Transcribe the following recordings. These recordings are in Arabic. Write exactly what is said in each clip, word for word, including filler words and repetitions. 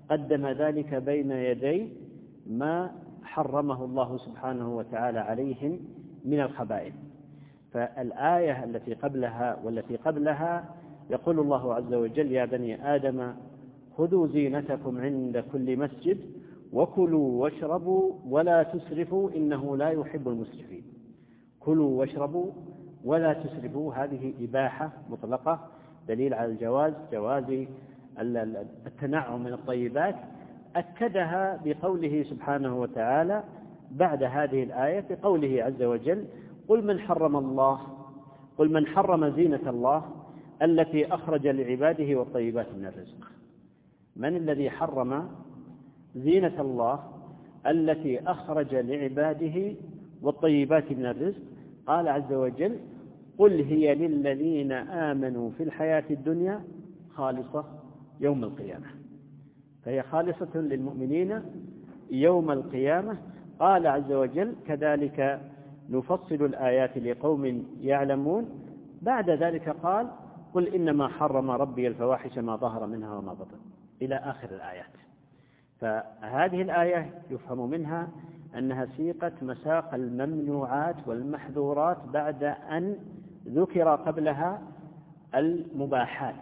قدم ذلك بين يدي ما حرمه الله سبحانه وتعالى عليهم من الخبائث. فالآية التي قبلها والتي قبلها يقول الله عز وجل: يا بني آدم خذوا زينتكم عند كل مسجد وكلوا واشربوا ولا تسرفوا إنه لا يحب المسرفين. كلوا واشربوا ولا تسرفوا، هذه إباحة مطلقة دليل على الجواز، جواز التنعم من الطيبات، أكدها بقوله سبحانه وتعالى بعد هذه الآية بقوله عز وجل: قل من حرم الله قل من حرم زينة الله التي أخرج لعباده والطيبات من الرزق. من الذي حرم زينة الله التي أخرج لعباده والطيبات من الرزق؟ قال عز وجل: قل هي للذين آمنوا في الحياة الدنيا خالصة يوم القيامة. فهي خالصة للمؤمنين يوم القيامة. قال عز وجل: كذلك نفصل الآيات لقوم يعلمون. بعد ذلك قال: قل إنما حرم ربي الفواحش ما ظهر منها وما بطن، إلى آخر الآيات. فهذه الآية يفهم منها أنها سيقت مساق الممنوعات والمحظورات بعد أن ذكر قبلها المباحات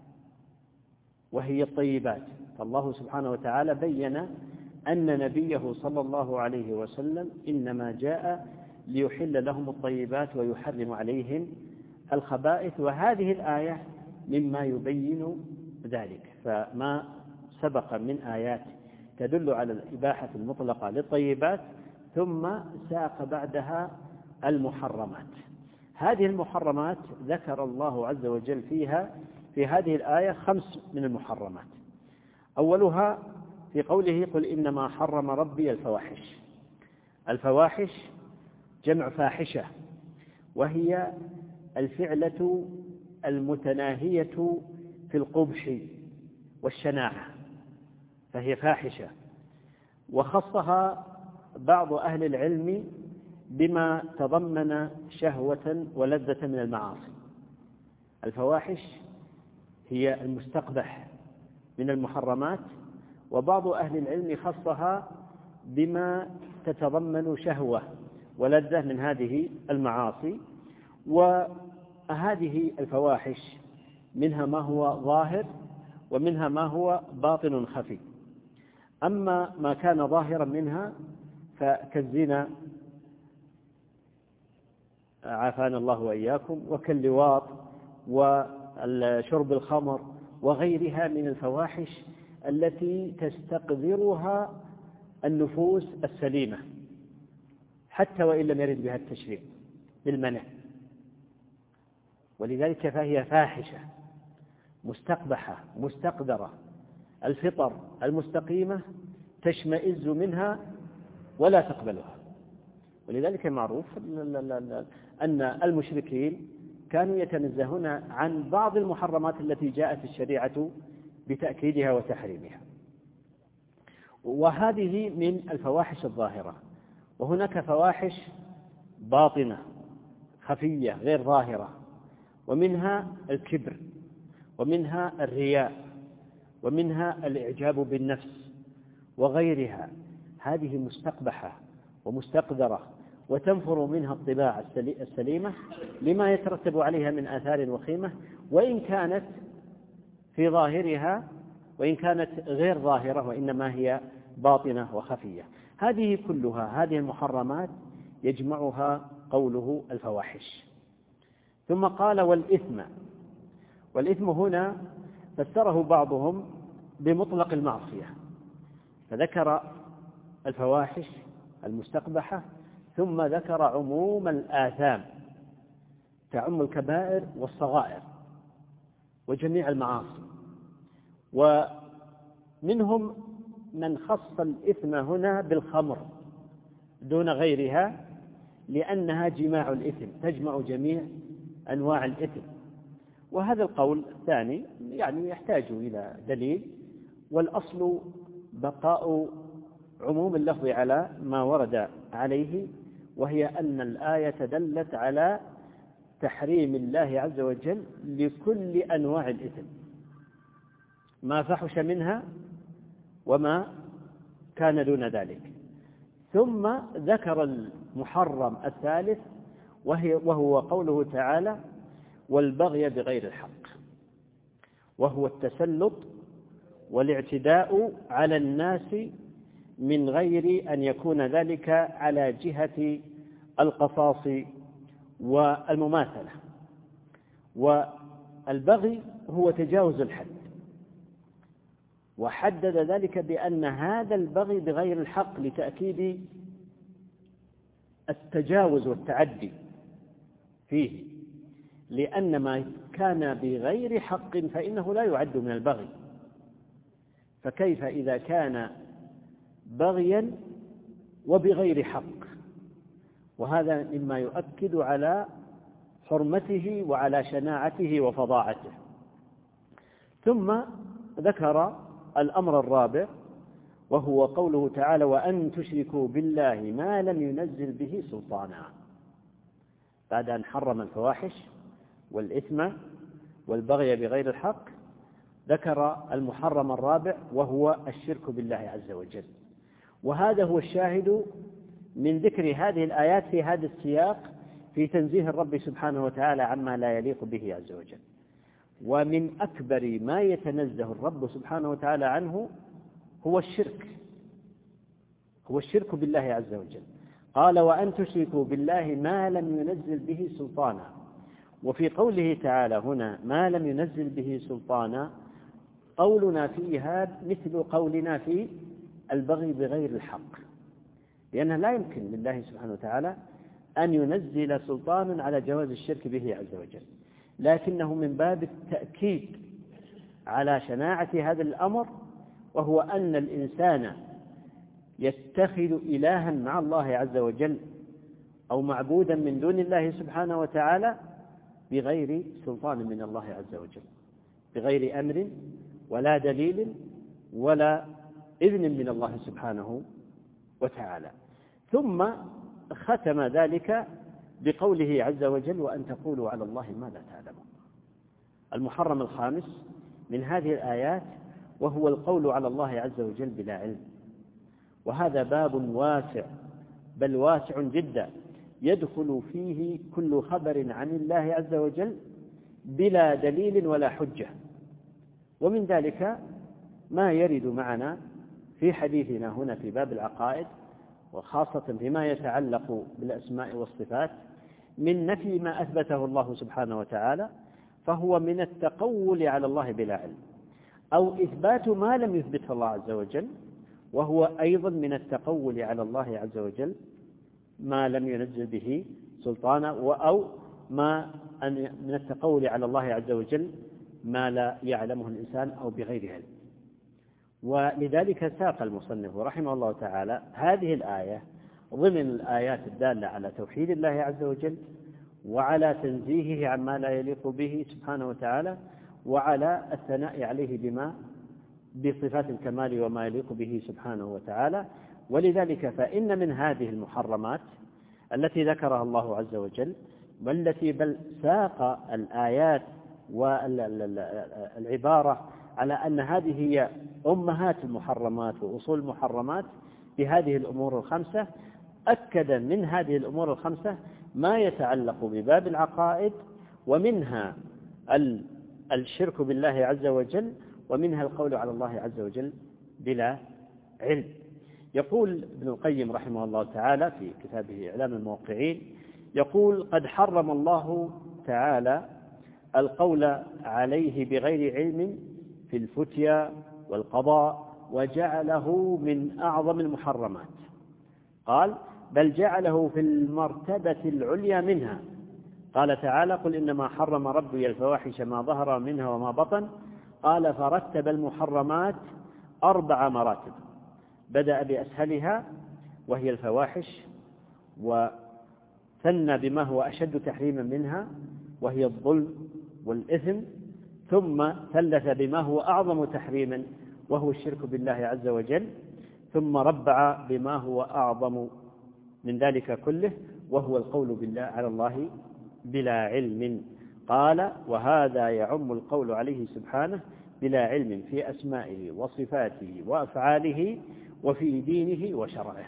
وهي الطيبات. فالله سبحانه وتعالى بين أن نبيه صلى الله عليه وسلم إنما جاء ليحل لهم الطيبات ويحرم عليهم الخبائث، وهذه الآية مما يبين ذلك. فما سبق من آيات تدل على الإباحة المطلقة للطيبات، ثم ساق بعدها المحرمات. هذه المحرمات ذكر الله عز وجل فيها في هذه الآية خمس من المحرمات. أولها في قوله: قل إنما حرم ربي الفواحش. الفواحش جمع فاحشة، وهي الفعلة المتناهية في القبح والشناعة، فهي فاحشة. وخصها بعض أهل العلم بما تضمن شهوة ولذة من المعاصي. الفواحش هي المستقبح من المحرمات، وبعض أهل العلم خصها بما تتضمن شهوة ولذة من هذه المعاصي. وهذه الفواحش منها ما هو ظاهر ومنها ما هو باطن خفي. أما ما كان ظاهرا منها فكالزنا، عافانا الله وإياكم، وكاللواط وشرب الخمر وغيرها من الفواحش التي تستقذرها النفوس السليمة حتى وإن لم يرد بها التشريع بالمنع. ولذلك فهي فاحشة مستقبحة مستقدرة. الفطر المستقيمة تشمئز منها ولا تقبلها. ولذلك معروف أن المشركين كانوا يتنزهون عن بعض المحرمات التي جاءت الشريعة بتأكيدها وتحريمها. وهذه من الفواحش الظاهرة. وهناك فواحش باطنة خفية غير ظاهرة، ومنها الكبر، ومنها الرياء، ومنها الإعجاب بالنفس وغيرها. هذه مستقبحة ومستقدرة، وتنفر منها الطباع السليمة لما يترتب عليها من آثار وخيمة، وإن كانت في ظاهرها وإن كانت غير ظاهرة، وإنما هي باطنة وخفية. هذه كلها هذه المحرمات يجمعها قوله الفواحش. ثم قال: والإثم. والإثم هنا فسره بعضهم بمطلق المعصية، فذكر الفواحش المستقبحة ثم ذكر عموم الآثام، تعم الكبائر والصغائر وجميع المعاصي. ومنهم من خص الإثم هنا بالخمر دون غيرها، لأنها جماع الإثم، تجمع جميع أنواع الإثم. وهذا القول الثاني يعني يحتاج إلى دليل، والأصل بقاء عموم اللفظ على ما ورد عليه، وهي أن الآية دلت على تحريم الله عز وجل لكل أنواع الإثم، ما فحش منها وما كان دون ذلك. ثم ذكر المحرم الثالث وهي وهو قوله تعالى: والبغي بغير الحق، وهو التسلط والاعتداء على الناس من غير أن يكون ذلك على جهة القصاص والمماثلة. والبغي هو تجاوز الحد، وحدد ذلك بأن هذا البغي بغير الحق لتأكيد التجاوز والتعدي فيه، لأن ما كان بغير حق فإنه لا يعد من البغي، فكيف إذا كان بغيا وبغير حق؟ وهذا مما يؤكد على حرمته وعلى شناعته وفظاعته. ثم ذكر الأمر الرابع وهو قوله تعالى: وأن تشركوا بالله ما لم ينزل به سلطانا. بعد أن حرم الفواحش والإثم والبغي بغير الحق ذكر المحرم الرابع وهو الشرك بالله عز وجل. وهذا هو الشاهد من ذكر هذه الآيات في هذا السياق في تنزيه الرب سبحانه وتعالى عما لا يليق به عز وجل. ومن أكبر ما يتنزه الرب سبحانه وتعالى عنه هو الشرك، هو الشرك بالله عز وجل. قال: وأن تشركوا بالله ما لم ينزل به سلطانا. وفي قوله تعالى هنا ما لم ينزل به سلطانا، قولنا فيها مثل قولنا في البغي بغير الحق، لأنه لا يمكن لله سبحانه وتعالى أن ينزل سلطانا على جواز الشرك به عز وجل، لكنه من باب التأكيد على شناعة هذا الأمر، وهو أن الإنسان يتخذ إلها مع الله عز وجل أو معبودا من دون الله سبحانه وتعالى بغير سلطان من الله عز وجل، بغير أمر ولا دليل ولا إذن من الله سبحانه وتعالى. ثم ختم ذلك بقوله عز وجل: وأن تقولوا على الله ما لا تعلمون. المحرم الخامس من هذه الآيات وهو القول على الله عز وجل بلا علم، وهذا باب واسع بل واسع جدا يدخل فيه كل خبر عن الله عز وجل بلا دليل ولا حجة. ومن ذلك ما يرد معنا في حديثنا هنا في باب العقائد، وخاصة فيما يتعلق بالأسماء والصفات، من نفي ما أثبته الله سبحانه وتعالى، فهو من التقول على الله بلا علم، أو إثبات ما لم يثبته الله عز وجل، وهو أيضا من التقول على الله عز وجل ما لم ينزل به سلطانا، أو ما من التقول على الله عز وجل ما لا يعلمه الإنسان أو بغير علم. ولذلك ساق المصنف رحمه الله تعالى هذه الآية ضمن الآيات الدالة على توحيد الله عز وجل، وعلى تنزيهه عما لا يليق به سبحانه وتعالى، وعلى الثناء عليه بما بصفات الكمال وما يليق به سبحانه وتعالى. ولذلك فإن من هذه المحرمات التي ذكرها الله عز وجل، والتي بل ساق الآيات والعبارة على أن هذه هي أمهات المحرمات وأصول المحرمات بهذه الأمور الخمسة، أكد من هذه الأمور الخمسة ما يتعلق بباب العقائد، ومنها الشرك بالله عز وجل، ومنها القول على الله عز وجل بلا علم. يقول ابن القيم رحمه الله تعالى في كتابه إعلام الموقعين، يقول: قد حرم الله تعالى القول عليه بغير علم في الفتيا والقضاء، وجعله من أعظم المحرمات. قال: بل جعله في المرتبة العليا منها. قال تعالى: قل إنما حرم ربي الفواحش ما ظهر منها وما بطن. قال: فرتب المحرمات أربع مراتب، بدأ بأسهلها وهي الفواحش، وثنى بما هو أشد تحريما منها وهي الظلم والإثم، ثم ثلث بما هو أعظم تحريما وهو الشرك بالله عز وجل، ثم ربع بما هو أعظم من ذلك كله وهو القول بالله على الله بلا علم. قال: وهذا يعم القول عليه سبحانه بلا علم في أسمائه وصفاته وأفعاله وفي دينه وشرعه.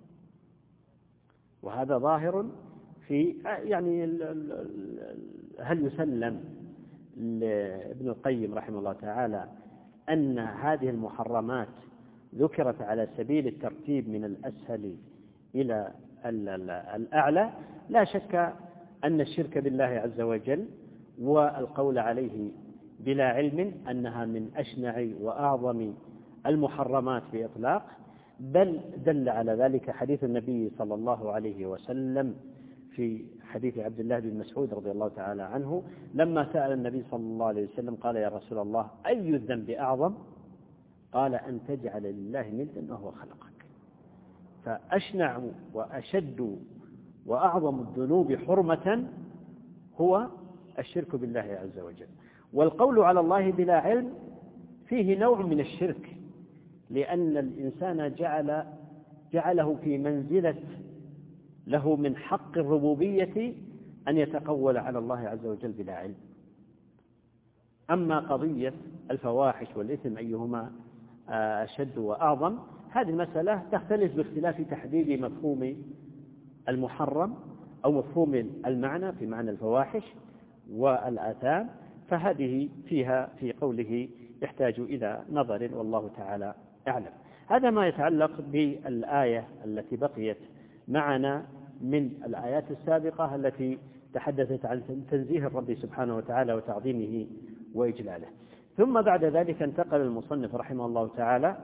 وهذا ظاهر في يعني هل يسلم لابن القيم رحمه الله تعالى أن هذه المحرمات ذكرت على سبيل الترتيب من الأسهل إلى الأعلى؟ لا شك أن الشرك بالله عز وجل والقول عليه بلا علم أنها من أشنع وأعظم المحرمات بإطلاق، بل دل على ذلك حديث النبي صلى الله عليه وسلم في حديث عبد الله بن مسعود رضي الله تعالى عنه لما سأل النبي صلى الله عليه وسلم قال: يا رسول الله، أي الذنب أعظم؟ قال: أن تجعل لله ندا وهو خلقك. فأشنع وأشد وأعظم الذنوب حرمة هو الشرك بالله عز وجل. والقول على الله بلا علم فيه نوع من الشرك، لأن الإنسان جعل جعله في منزلة له من حق الربوبية أن يتقول على الله عز وجل بلا علم. أما قضية الفواحش والإثم أيهما أشد وأعظم، هذه المسألة تختلف باختلاف تحديد مفهوم المحرم أو مفهوم المعنى في معنى الفواحش والآثام، فهذه فيها في قوله يحتاج إلى نظر والله تعالى أعلم. هذا ما يتعلق بالآية التي بقيت معنا من الآيات السابقة التي تحدثت عن تنزيه الرب سبحانه وتعالى وتعظيمه وإجلاله. ثم بعد ذلك انتقل المصنف رحمه الله تعالى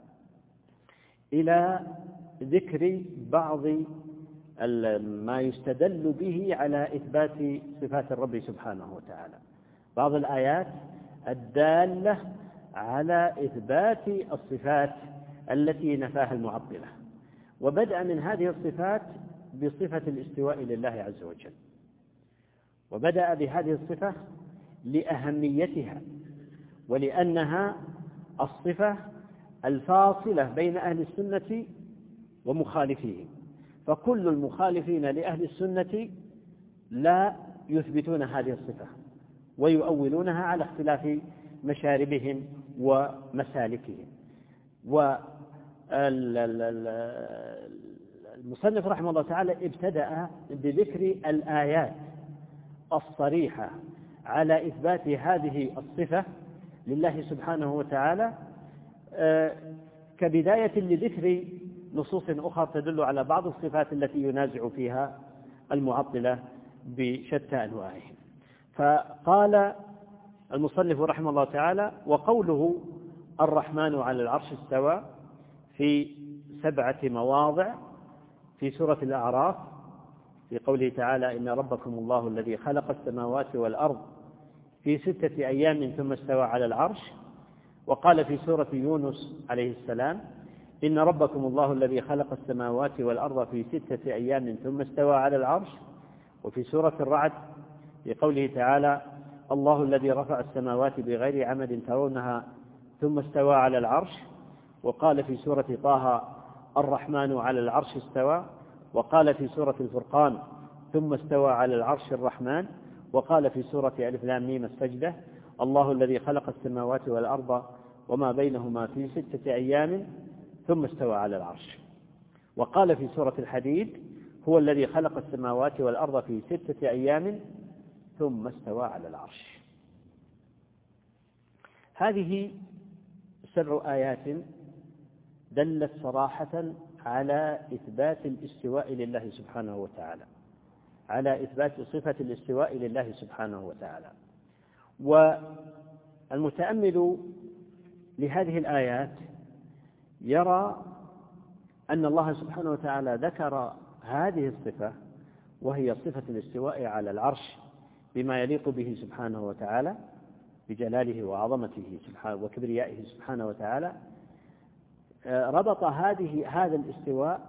إلى ذكر بعض ما يستدل به على إثبات صفات الرب سبحانه وتعالى، بعض الآيات الدالة على إثبات الصفات التي نفاها المعطلة. وبدأ من هذه الصفات بصفة الاستواء لله عز وجل، وبدأ بهذه الصفة لأهميتها ولأنها الصفة الفاصلة بين أهل السنة ومخالفيهم، فكل المخالفين لأهل السنة لا يثبتون هذه الصفة ويؤولونها على اختلاف مشاربهم ومسالكهم. والمصنف رحمه الله تعالى ابتدأ بذكر الآيات الصريحة على إثبات هذه الصفة لله سبحانه وتعالى كبداية لذكر نصوص أخرى تدل على بعض الصفات التي ينازع فيها المعطلة بشتى أنواعهم. فقال المصنف رحمه الله تعالى: وقوله الرحمن على العرش استوى في سبعة مواضع في سورة الأعراف، في قوله تعالى: إن ربكم الله الذي خلق السماوات والأرض في ستة أيام ثم استوى على العرش. وقال في سورة يونس عليه السلام: إن ربكم الله الذي خلق السماوات والأرض في ستة أيام ثم استوى على العرش. وفي سورة الرعد في قوله تعالى: الله الذي رفع السماوات بغير عمد ترونها ثم استوى على العرش. وقال في سورة طه: الرحمن على العرش استوى. وقال في سورة الفرقان: ثم استوى على العرش الرحمن. وقال في سورة ألف لام ميم السجدة: الله الذي خلق السماوات والأرض وما بينهما في ستة أيام ثم استوى على العرش. وقال في سورة الحديد: هو الذي خلق السماوات والأرض في ستة أيام ثم استوى على العرش. هذه سبع آيات دلت صراحة على إثبات الاستواء لله سبحانه وتعالى، على إثبات صفة الاستواء لله سبحانه وتعالى. والمتأمل لهذه الآيات يرى أن الله سبحانه وتعالى ذكر هذه الصفة وهي صفة الاستواء على العرش بما يليق به سبحانه وتعالى بجلاله وعظمته سبحانه وكبريائه سبحانه وتعالى، ربط هذه هذا الاستواء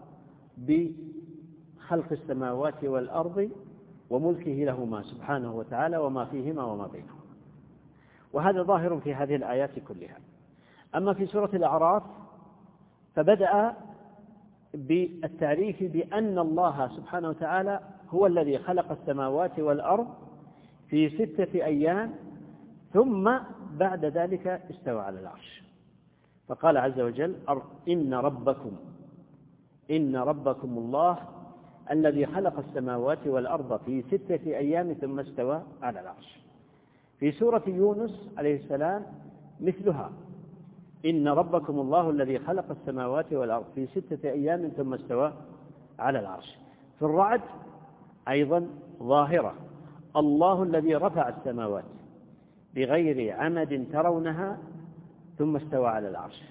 بخلق السماوات والأرض وملكه لهما سبحانه وتعالى وما فيهما وما بينهما، وهذا ظاهر في هذه الآيات كلها. أما في سورة الأعراف فبدأ بالتعريف بأن الله سبحانه وتعالى هو الذي خلق السماوات والأرض في ستة أيام ثم بعد ذلك استوى على العرش. فقال عز وجل إن ربكم إن ربكم الله الذي خلق السماوات والأرض في ستة أيام ثم استوى على العرش. في سورة يونس عليه السلام مثلها، إن ربكم الله الذي خلق السماوات والأرض في ستة أيام ثم استوى على العرش. في الرعد أيضا ظاهرة، الله الذي رفع السماوات بغير عمد ترونها ثم استوى على العرش.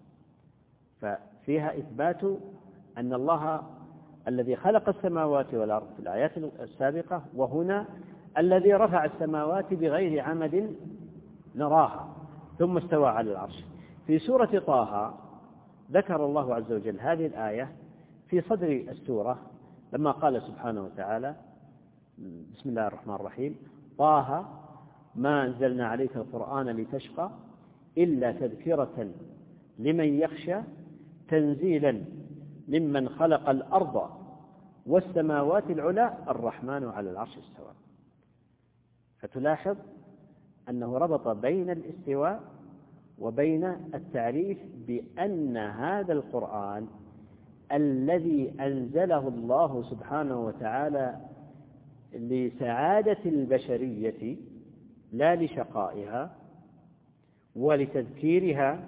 ففيها إثبات أن الله الذي خلق السماوات والأرض في الآيات السابقة، وهنا الذي رفع السماوات بغير عمد نراها ثم استوى على العرش. في سورة طه ذكر الله عز وجل هذه الآية في صدر السورة لما قال سبحانه وتعالى بسم الله الرحمن الرحيم طه ما أنزلنا عليك القرآن لتشقى إلا تذكرة لمن يخشى تنزيلا ممن خلق الأرض والسماوات العلى الرحمن على العرش استوى. فتلاحظ أنه ربط بين الاستواء وبين التعريف بأن هذا القرآن الذي أنزله الله سبحانه وتعالى لسعادة البشرية لا لشقائها ولتذكيرها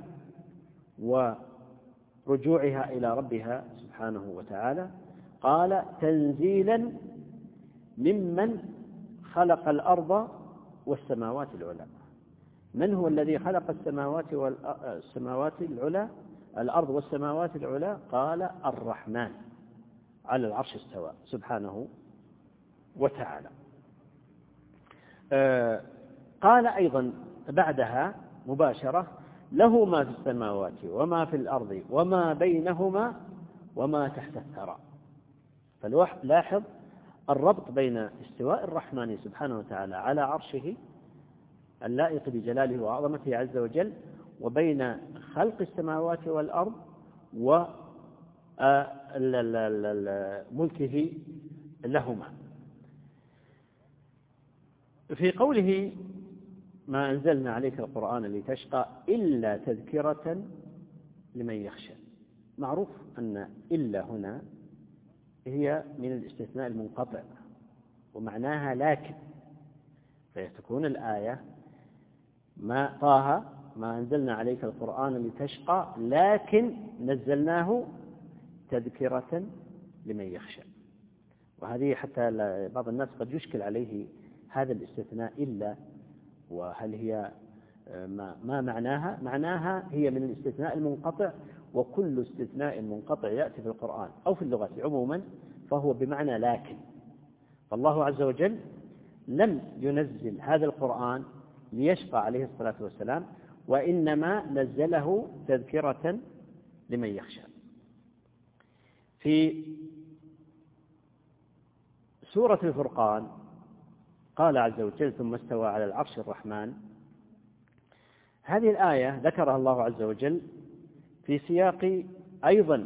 ورجوعها إلى ربها سبحانه وتعالى، قال تنزيلا ممن خلق الأرض والسماوات العلى. من هو الذي خلق السماوات والسماوات العلى الأرض والسماوات العلى؟ قال الرحمن على العرش استوى سبحانه وتعالى. آه قال أيضا بعدها مباشرة له ما في السماوات وما في الأرض وما بينهما وما تحت الثرى. فلاحظ الربط بين استواء الرحمن سبحانه وتعالى على عرشه اللائق بجلاله وعظمته عز وجل وبين خلق السماوات والأرض وملكه لهما. في قوله ما أنزلنا عليك القرآن لتشقى إلا تذكرة لمن يخشى، معروف أن إلا هنا هي من الاستثناء المنقطع ومعناها لكن، فيتكون الآية ما طه ما أنزلنا عليك القرآن لتشقى لكن نزلناه تذكرة لمن يخشى. وهذه حتى بعض الناس قد يشكل عليه هذا الاستثناء إلا، وهل هي ما, ما معناها؟ معناها هي من الاستثناء المنقطع، وكل استثناء منقطع يأتي في القرآن أو في اللغة عموما فهو بمعنى لكن. فالله عز وجل لم ينزل هذا القرآن ليشقى عليه الصلاة والسلام، وإنما نزله تذكرة لمن يخشى. في سورة الفرقان قال عز وجل ثم استوى على العرش الرحمن. هذه الآية ذكرها الله عز وجل في سياق أيضا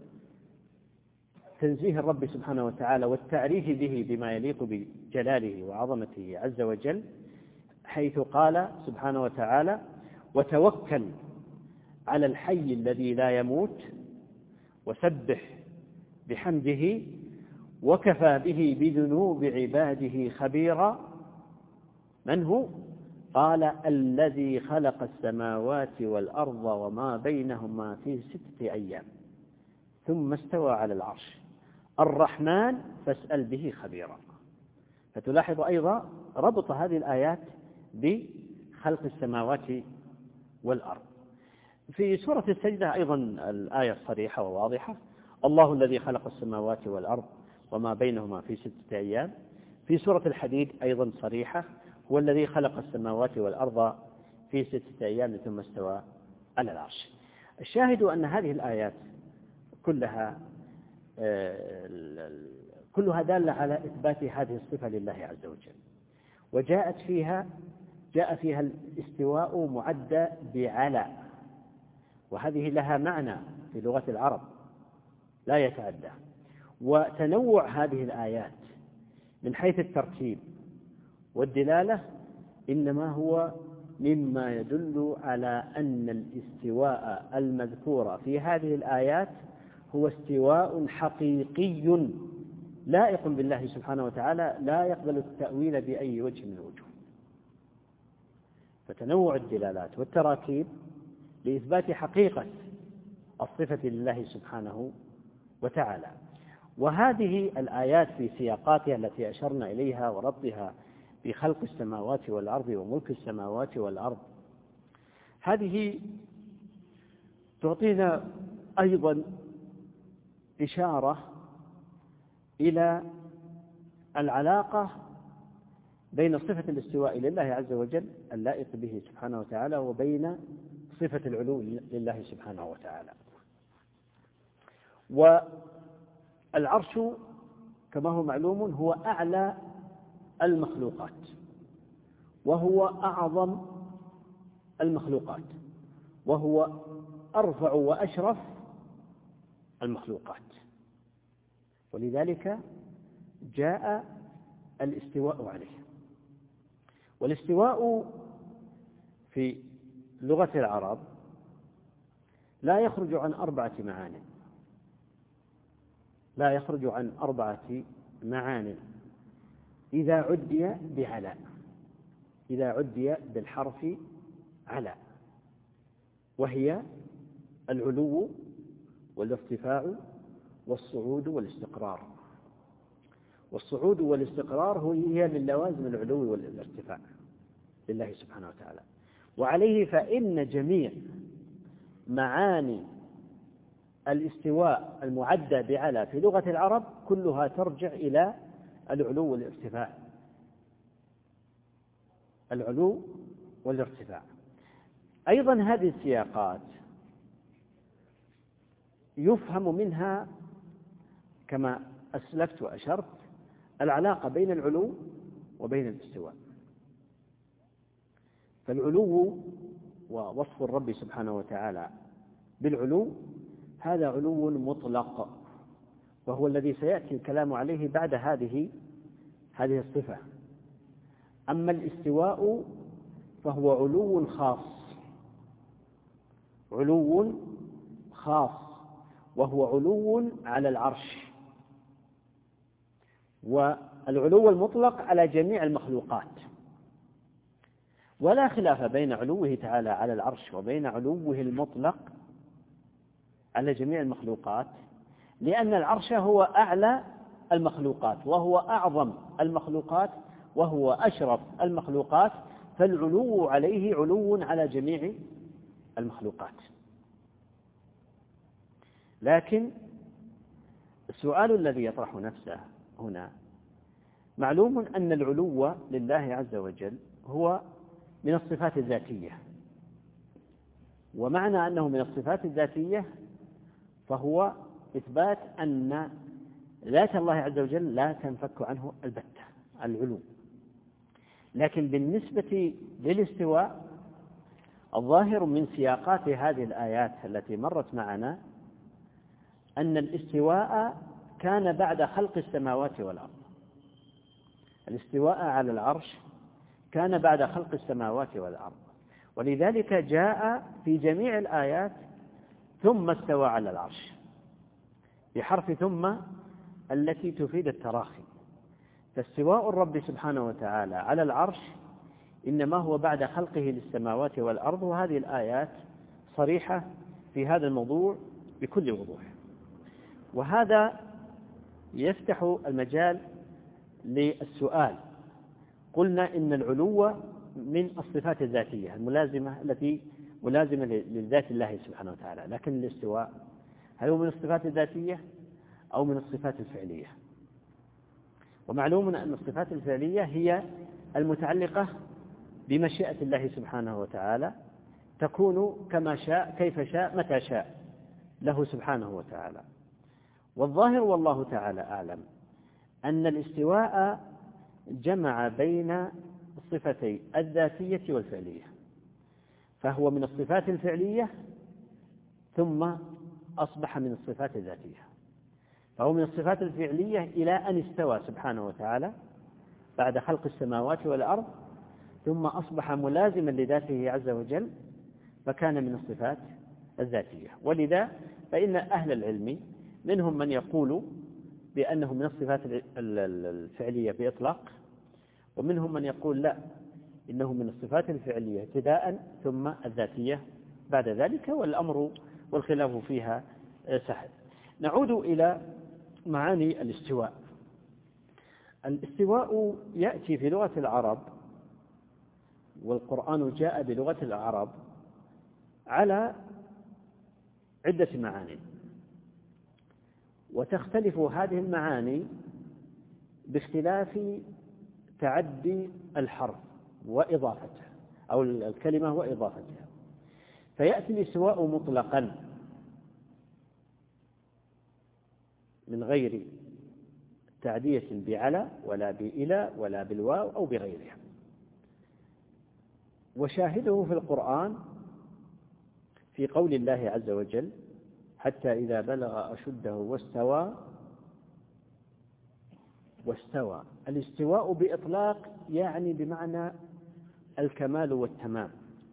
تنزيه الرب سبحانه وتعالى والتعريف به بما يليق بجلاله وعظمته عز وجل، حيث قال سبحانه وتعالى وتوكل على الحي الذي لا يموت وسبح بحمده وكفى به بذنوب عباده خبيرا. من هو؟ قال الذي خلق السماوات والأرض وما بينهما في ستة أيام ثم استوى على العرش الرحمن فاسأل به خبيرا. فتلاحظ أيضا ربط هذه الآيات بخلق السماوات والأرض. في سورة السجدة أيضا الآية صريحة وواضحة الله الذي خلق السماوات والأرض وما بينهما في ستة أيام. في سورة الحديد أيضا صريحة هو الذي خلق السماوات والأرض في ستة أيام ثم استوى على العرش. الشاهد أن هذه الآيات كلها كلها دالة على إثبات هذه الصفة لله عز وجل، وجاءت فيها جاء فيها الاستواء معدى بعلى، وهذه لها معنى في لغة العرب لا يتعدى. وتنوع هذه الآيات من حيث الترتيب والدلالة إنما هو مما يدل على أن الاستواء المذكور في هذه الآيات هو استواء حقيقي لائق بالله سبحانه وتعالى، لا يقبل التأويل بأي وجه من الوجوه. فتنوع الدلالات والتراكيب لإثبات حقيقة الصفة لله سبحانه وتعالى. وهذه الآيات في سياقاتها التي أشرنا إليها وربطها بخلق السماوات والأرض وملك السماوات والأرض، هذه تعطينا أيضا إشارة إلى العلاقة بين صفة الاستواء لله عز وجل اللائق به سبحانه وتعالى وبين صفة العلو لله سبحانه وتعالى. والعرش كما هو معلوم هو أعلى المخلوقات وهو أعظم المخلوقات وهو أرفع وأشرف المخلوقات، ولذلك جاء الاستواء عليه. والاستواء في لغة العرب لا يخرج عن أربعة معاني لا يخرج عن أربعة معاني إذا عدي بعلى إذا عدي بالحرف على، وهي العلو والارتفاع والصعود والاستقرار. والصعود والاستقرار هي من لوازم العلو والارتفاع لله سبحانه وتعالى. وعليه فإن جميع معاني الاستواء المعدى بعلى في لغة العرب كلها ترجع إلى العلو والارتفاع العلو والارتفاع. أيضا هذه السياقات يفهم منها كما أسلفت وأشرت العلاقة بين العلو وبين الاستواء. فالعلو ووصف الرب سبحانه وتعالى بالعلو هذا علو مطلق، وهو الذي سيأتي الكلام عليه بعد هذه هذه الصفة. أما الاستواء فهو علو خاص علو خاص وهو علو على العرش، والعلو المطلق على جميع المخلوقات. ولا خلاف بين علوه تعالى على العرش وبين علوه المطلق على جميع المخلوقات، لأن العرش هو أعلى المخلوقات وهو أعظم المخلوقات وهو أشرف المخلوقات، فالعلو عليه علو على جميع المخلوقات. لكن السؤال الذي يطرح نفسه هنا، معلوم أن العلو لله عز وجل هو من الصفات الذاتية، ومعنى أنه من الصفات الذاتية فهو إثبات أن ذات الله عز وجل لا تنفك عنه البتة العلو. لكن بالنسبة للاستواء الظاهر من سياقات هذه الآيات التي مرت معنا أن الاستواء كان بعد خلق السماوات والأرض. الاستواء على العرش كان بعد خلق السماوات والأرض، ولذلك جاء في جميع الآيات ثم استوى على العرش بحرف ثم التي تفيد التراخي. فاستواء الرب سبحانه وتعالى على العرش إنما هو بعد خلقه للسماوات والأرض، وهذه الآيات صريحة في هذا الموضوع بكل وضوح. وهذا يفتح المجال للسؤال. قلنا إن العلو من الصفات الذاتية الملازمة التي ملازمة لذات الله سبحانه وتعالى، لكن الاستواء هل هو من الصفات الذاتية أو من الصفات الفعلية؟ ومعلوم أن الصفات الفعلية هي المتعلقة بمشيئة الله سبحانه وتعالى، تكون كما شاء كيف شاء متى شاء له سبحانه وتعالى. والظاهر والله تعالى أعلم أن الاستواء جمع بين الصفتين الذاتية والفعلية، فهو من الصفات الفعلية ثم أصبح من الصفات الذاتية. فهو من الصفات الفعلية إلى أن استوى سبحانه وتعالى بعد خلق السماوات والأرض، ثم أصبح ملازما لذاته عز وجل فكان من الصفات الذاتية. ولذا فإن أهل العلم منهم من يقول بأنه من الصفات الفعلية بإطلاق، ومنهم من يقول لا، إنه من الصفات الفعلية ابتداء ثم الذاتية بعد ذلك، والأمر والخلاف فيها سهل. نعود إلى معاني الاستواء. الاستواء يأتي في لغة العرب، والقرآن جاء بلغة العرب على عدة معاني، وتختلف هذه المعاني باختلاف تعدي الحرف وإضافتها أو الكلمة وإضافتها. فيأتي الاستواء مطلقا من غير تعدية بعلى ولا بإلى ولا بالواو أو بغيرها. وشاهده في القرآن في قول الله عز وجل: حتى إذا بلغ أشده واستوى. واستوى الاستواء بإطلاق يعني بمعنى الكمال والتمام،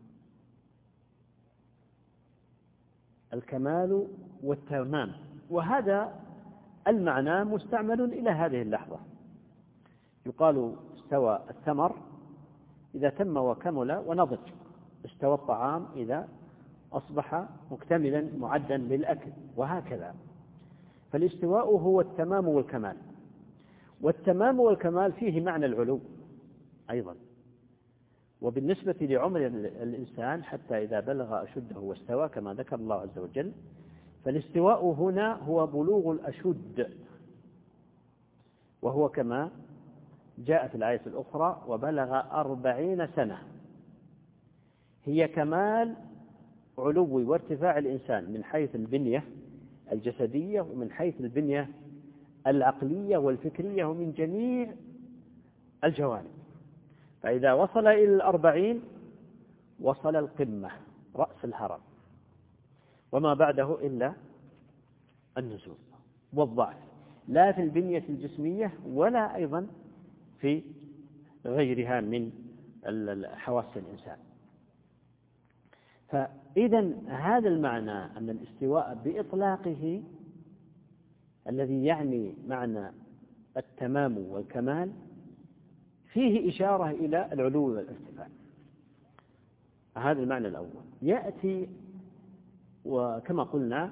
الكمال والتمام، وهذا المعنى مستعمل إلى هذه اللحظة. يقال استوى الثمر إذا تم وكمل ونضج، استوى الطعام إذا أصبح مكتملا معدا للأكل، وهكذا. فالاستواء هو التمام والكمال، والتمام والكمال فيه معنى العلو أيضا. وبالنسبة لعمر الإنسان حتى إذا بلغ أشده واستوى كما ذكر الله عز وجل، فالاستواء هنا هو بلوغ الأشد، وهو كما جاء في الآية الأخرى: وبلغ أربعين سنة. هي كمال علو وارتفاع الإنسان من حيث البنية الجسدية ومن حيث البنية العقلية والفكرية ومن جميع الجوانب. فإذا وصل إلى الأربعين وصل القمة، رأس الهرم، وما بعده إلا النزول والضعف، لا في البنية الجسمية ولا أيضا في غيرها من حواس الإنسان. فإذا هذا المعنى أن الاستواء بإطلاقه الذي يعني معنى التمام والكمال فيه إشارة إلى العلو والارتفاع. هذا المعنى الأول. يأتي وكما قلنا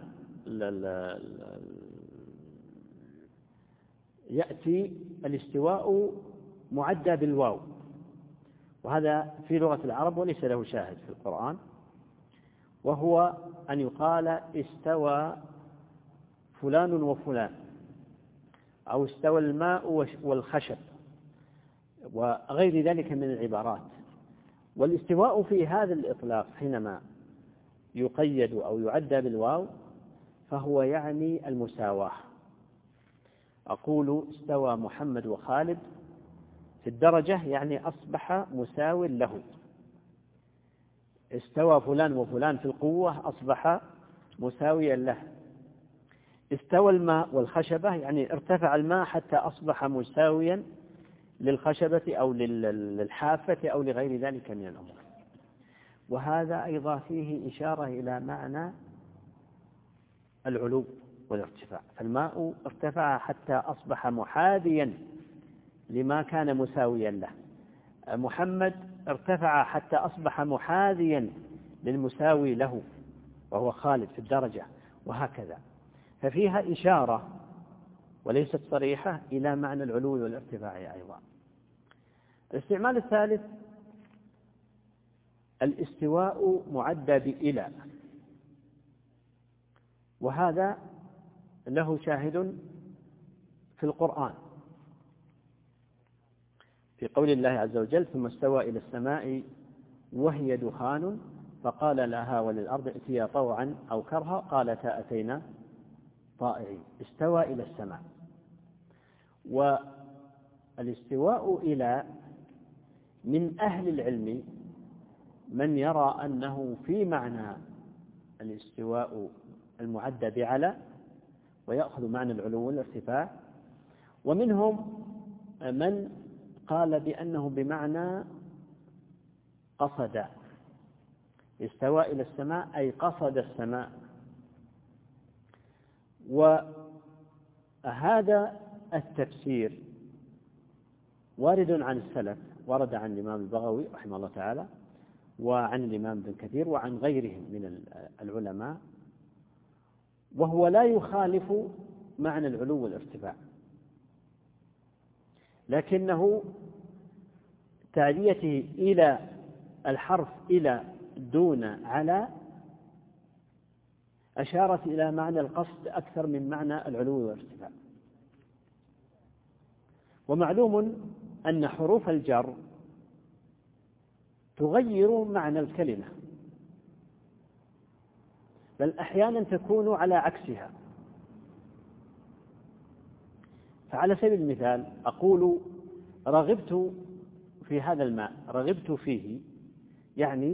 يأتي الاستواء معدى بالواو، وهذا في لغة العرب وليس له شاهد في القرآن، وهو أن يقال استوى فلان وفلان، أو استوى الماء والخشب وغير ذلك من العبارات. والاستواء في هذا الإطلاق حينما يقيد أو يعدى بالواو فهو يعني المساواة. أقول استوى محمد وخالد في الدرجة يعني أصبح مساو له. استوى فلان وفلان في القوة أصبح مساويا له. استوى الماء والخشبة يعني ارتفع الماء حتى أصبح مساويا للخشبة أو للحافة أو لغير ذلك من الأمور. وهذا أيضا فيه إشارة إلى معنى العلو والارتفاع. فالماء ارتفع حتى أصبح محاذيا لما كان مساويا له. محمد ارتفع حتى أصبح محاذيا للمساوي له وهو خالد في الدرجة، وهكذا. ففيها إشارة وليست صريحة إلى معنى العلو والارتفاع أيضا. الاستعمال الثالث الاستواء معدى بإلى، وهذا له شاهد في القرآن في قول الله عز وجل: ثم استوى إلى السماء وهي دخان فقال لها وللأرض ائتيا طوعا أو كرها قالتا أتينا طائعين. استوى إلى السماء. والاستواء إلى من أهل العلم من يرى أنه في معنى الاستواء المعدى بعلى ويأخذ معنى العلو والارتفاع، ومنهم من قال بأنه بمعنى قصد، استوى إلى السماء أي قصد السماء. وهذا التفسير وارد عن السلف، ورد عن الإمام البغوي رحمه الله تعالى، وعن الإمام ابن كثير، وعن غيرهم من العلماء، وهو لا يخالف معنى العلو والارتفاع، لكنه تعديته إلى الحرف إلى دون على أشارت إلى معنى القصد أكثر من معنى العلو والارتفاع. ومعلوم أن حروف الجر تغير معنى الكلمة، بل أحيانا تكون على عكسها. فعلى سبيل المثال أقول رغبت في هذا الماء، رغبت فيه يعني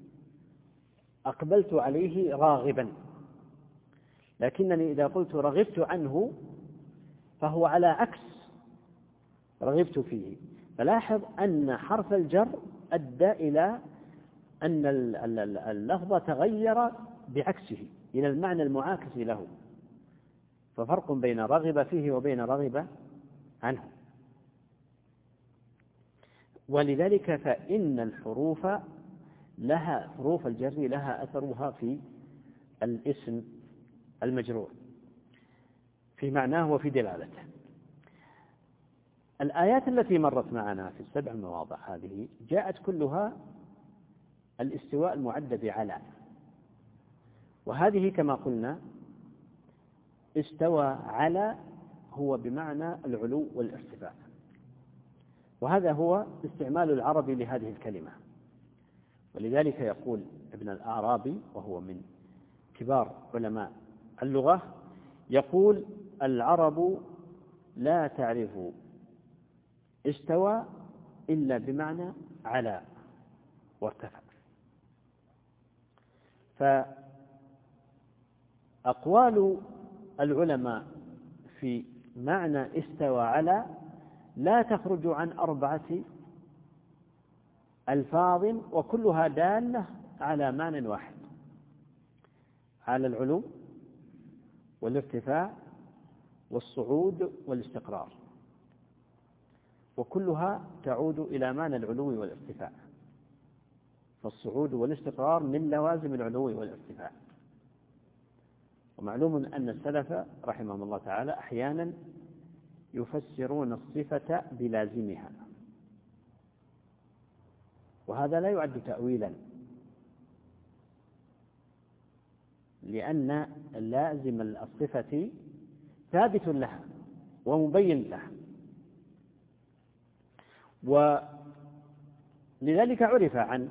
أقبلت عليه راغبا، لكنني إذا قلت رغبت عنه فهو على عكس رغبت فيه. فلاحظ أن حرف الجر أدى إلى أن اللفظ تغير بعكسه إلى المعنى المعاكس له، ففرق بين رغب فيه وبين رغب عنه. ولذلك فإن الحروف لها، حروف الجر لها أثرها في الاسم المجرور في معناه وفي دلالته. الآيات التي مرت معنا في السبع مواضع هذه جاءت كلها الاستواء المعد بعلى، وهذه كما قلنا استوى على هو بمعنى العلو والارتفاع، وهذا هو استعمال العرب لهذه الكلمة. ولذلك يقول ابن الأعرابي وهو من كبار علماء اللغة، يقول العرب لا تعرف استوى إلا بمعنى على وارتفع. فأقوال العلماء في معنى استوى على لا تخرج عن أربعة ألفاظ، وكلها دالة على معنى واحد، على العلو والارتفاع والصعود والاستقرار، وكلها تعود إلى معنى العلو والارتفاع، فالصعود والاستقرار من لوازم العلو والارتفاع. ومعلوم أن السلف رحمهم الله تعالى أحيانا يفسرون الصفة بلازمها، وهذا لا يعد تأويلا، لأن لازم الصفة ثابت لها ومبين لها. ولذلك عرف عن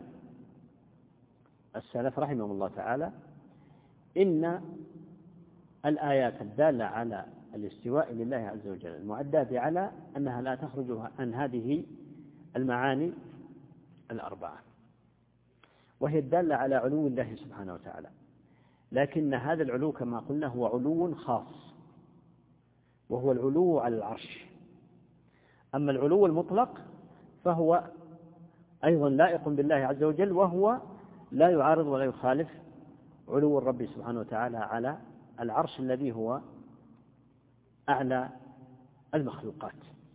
السلف رحمهم الله تعالى إن الآيات الدالة على الاستواء لله عز وجل المعدة بعلى أنها لا تخرج عن هذه المعاني الأربعة، وهي الدالة على علو الله سبحانه وتعالى. لكن هذا العلو كما قلنا هو علو خاص، وهو العلو على العرش. أما العلو المطلق فهو أيضا لائق بالله عز وجل، وهو لا يعارض ولا يخالف علو الرب سبحانه وتعالى على العرش الذي هو أعلى المخلوقات.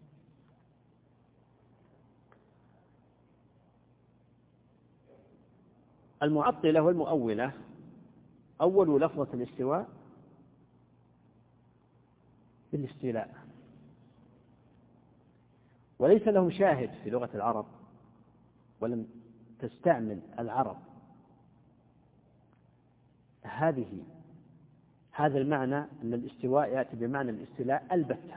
المعطلة والمؤولة أول لفظة الاستواء بالاستيلاء، وليس لهم شاهد في لغة العرب، ولم تستعمل العرب هذه هذا المعنى أن الاستواء يأتي بمعنى الاستيلاء البتة.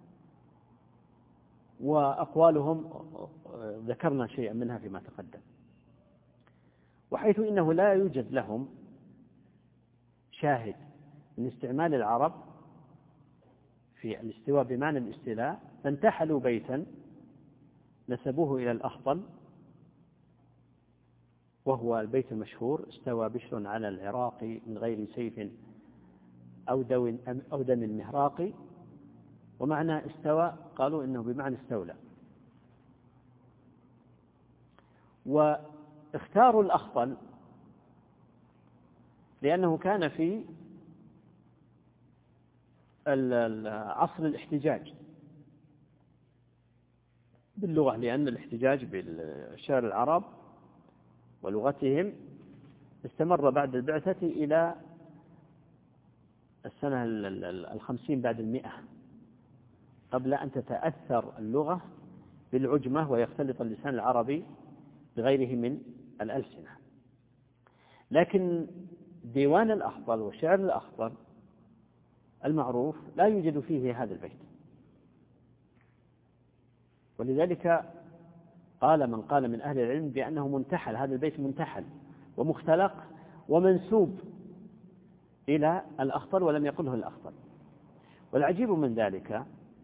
وأقوالهم ذكرنا شيئا منها فيما تقدم، وحيث إنه لا يوجد لهم شاهد من استعمال العرب في الاستواء بمعنى الاستيلاء، فانتحلوا بيتا نسبوه إلى الأخطل، وهو البيت المشهور: استوى بشر على العراق من غير سيف أو دم المهراق. ومعنى استوى قالوا إنه بمعنى استولى. واختاروا الأخطل لأنه كان في عصر الاحتجاج باللغة، لأن الاحتجاج بالشعر العرب ولغتهم استمر بعد البعثة إلى السنة الخمسين بعد المئة، قبل أن تتأثر اللغة بالعجمة ويختلط اللسان العربي بغيره من الألسنة. لكن ديوان الأخضر والشعر الأخضر المعروف لا يوجد فيه هذا البيت، ولذلك قال من قال من أهل العلم بأنه منتحل، هذا البيت منتحل ومختلق ومنسوب إلى الأخضر ولم يقله الأخضر. والعجيب من ذلك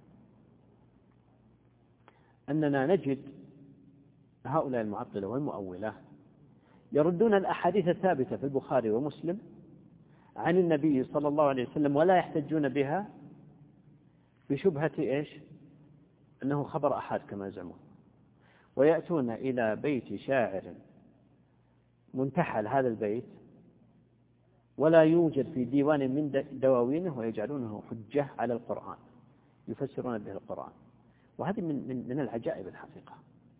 أننا نجد هؤلاء المعطلة والمؤولة يردون الأحاديث الثابتة في البخاري ومسلم عن النبي صلى الله عليه وسلم ولا يحتجون بها بشبهة إيش؟ أنه خبر أحد كما يزعمون، ويأتون إلى بيت شاعر منتحل هذا البيت ولا يوجد في ديوان من دواوينه ويجعلونه حجة على القرآن، يفسرون به القرآن، وهذه من من العجائب الحقيقة.